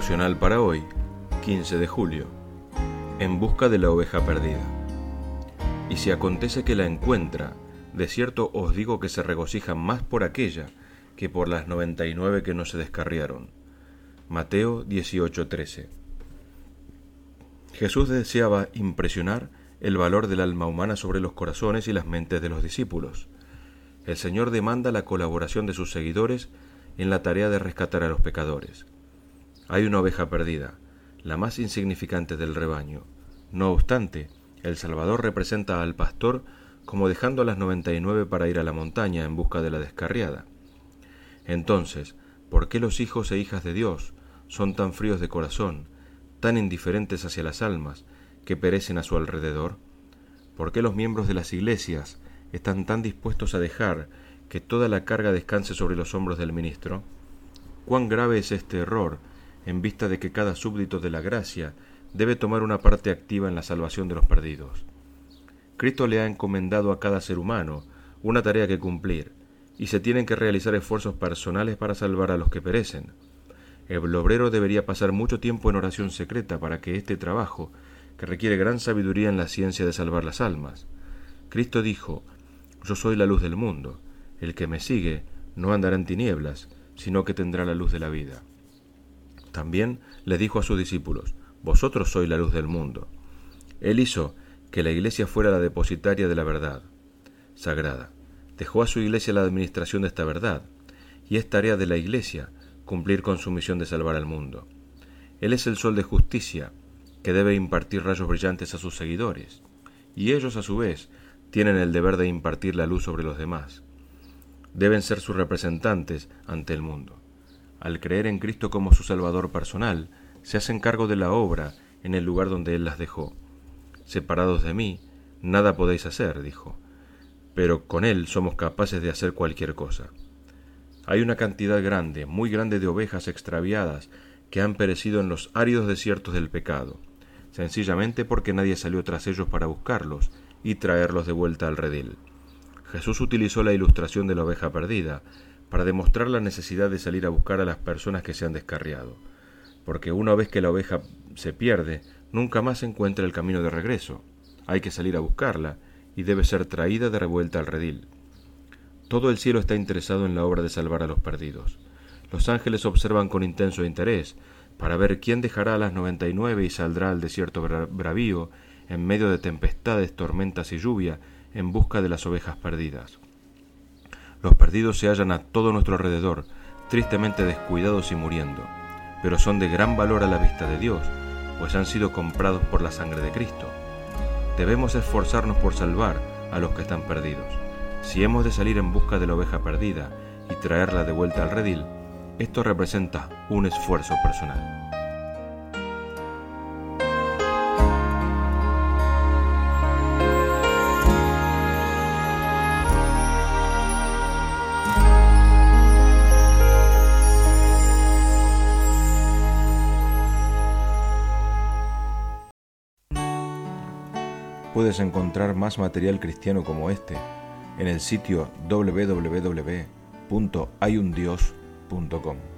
Devocional para hoy, 15 de julio. En busca de la oveja perdida. Y si acontece que la encuentra, de cierto os digo que se regocijan más por aquella que por las 99 que no se descarriaron. Mateo 18:13. Jesús deseaba impresionar el valor del alma humana sobre los corazones y las mentes de los discípulos. El Señor demanda la colaboración de sus seguidores en la tarea de rescatar a los pecadores. Hay una oveja perdida, la más insignificante del rebaño. No obstante, el Salvador representa al pastor como dejando a las 99 para ir a la montaña en busca de la descarriada. Entonces, ¿por qué los hijos e hijas de Dios son tan fríos de corazón, tan indiferentes hacia las almas que perecen a su alrededor? ¿Por qué los miembros de las iglesias están tan dispuestos a dejar que toda la carga descanse sobre los hombros del ministro? ¿Cuán grave es este error en vista de que cada súbdito de la gracia debe tomar una parte activa en la salvación de los perdidos? Cristo le ha encomendado a cada ser humano una tarea que cumplir, y se tienen que realizar esfuerzos personales para salvar a los que perecen. El obrero debería pasar mucho tiempo en oración secreta para que este trabajo, que requiere gran sabiduría en la ciencia de salvar las almas. Cristo dijo: «Yo soy la luz del mundo. El que me sigue no andará en tinieblas, sino que tendrá la luz de la vida». También le dijo a sus discípulos: «Vosotros sois la luz del mundo». Él hizo que la iglesia fuera la depositaria de la verdad sagrada. Dejó a su iglesia la administración de esta verdad, y es tarea de la iglesia cumplir con su misión de salvar al mundo. Él es el sol de justicia, que debe impartir rayos brillantes a sus seguidores, y ellos a su vez tienen el deber de impartir la luz sobre los demás. Deben ser sus representantes ante el mundo. Al creer en Cristo como su Salvador personal, se hacen cargo de la obra en el lugar donde Él las dejó. «Separados de mí, nada podéis hacer», dijo, «pero con Él somos capaces de hacer cualquier cosa». Hay una cantidad grande, muy grande de ovejas extraviadas que han perecido en los áridos desiertos del pecado, sencillamente porque nadie salió tras ellos para buscarlos y traerlos de vuelta al redil. Jesús utilizó la ilustración de la oveja perdida para demostrar la necesidad de salir a buscar a las personas que se han descarriado, porque una vez que la oveja se pierde, nunca más encuentra el camino de regreso. Hay que salir a buscarla y debe ser traída de revuelta al redil. Todo el cielo está interesado en la obra de salvar a los perdidos. Los ángeles observan con intenso interés para ver quién dejará a las 99 y saldrá al desierto bravío en medio de tempestades, tormentas y lluvia en busca de las ovejas perdidas. Los perdidos se hallan a todo nuestro alrededor, tristemente descuidados y muriendo, pero son de gran valor a la vista de Dios, pues han sido comprados por la sangre de Cristo. Debemos esforzarnos por salvar a los que están perdidos. Si hemos de salir en busca de la oveja perdida y traerla de vuelta al redil, esto representa un esfuerzo personal. Puedes encontrar más material cristiano como este en el sitio www.hayundios.com.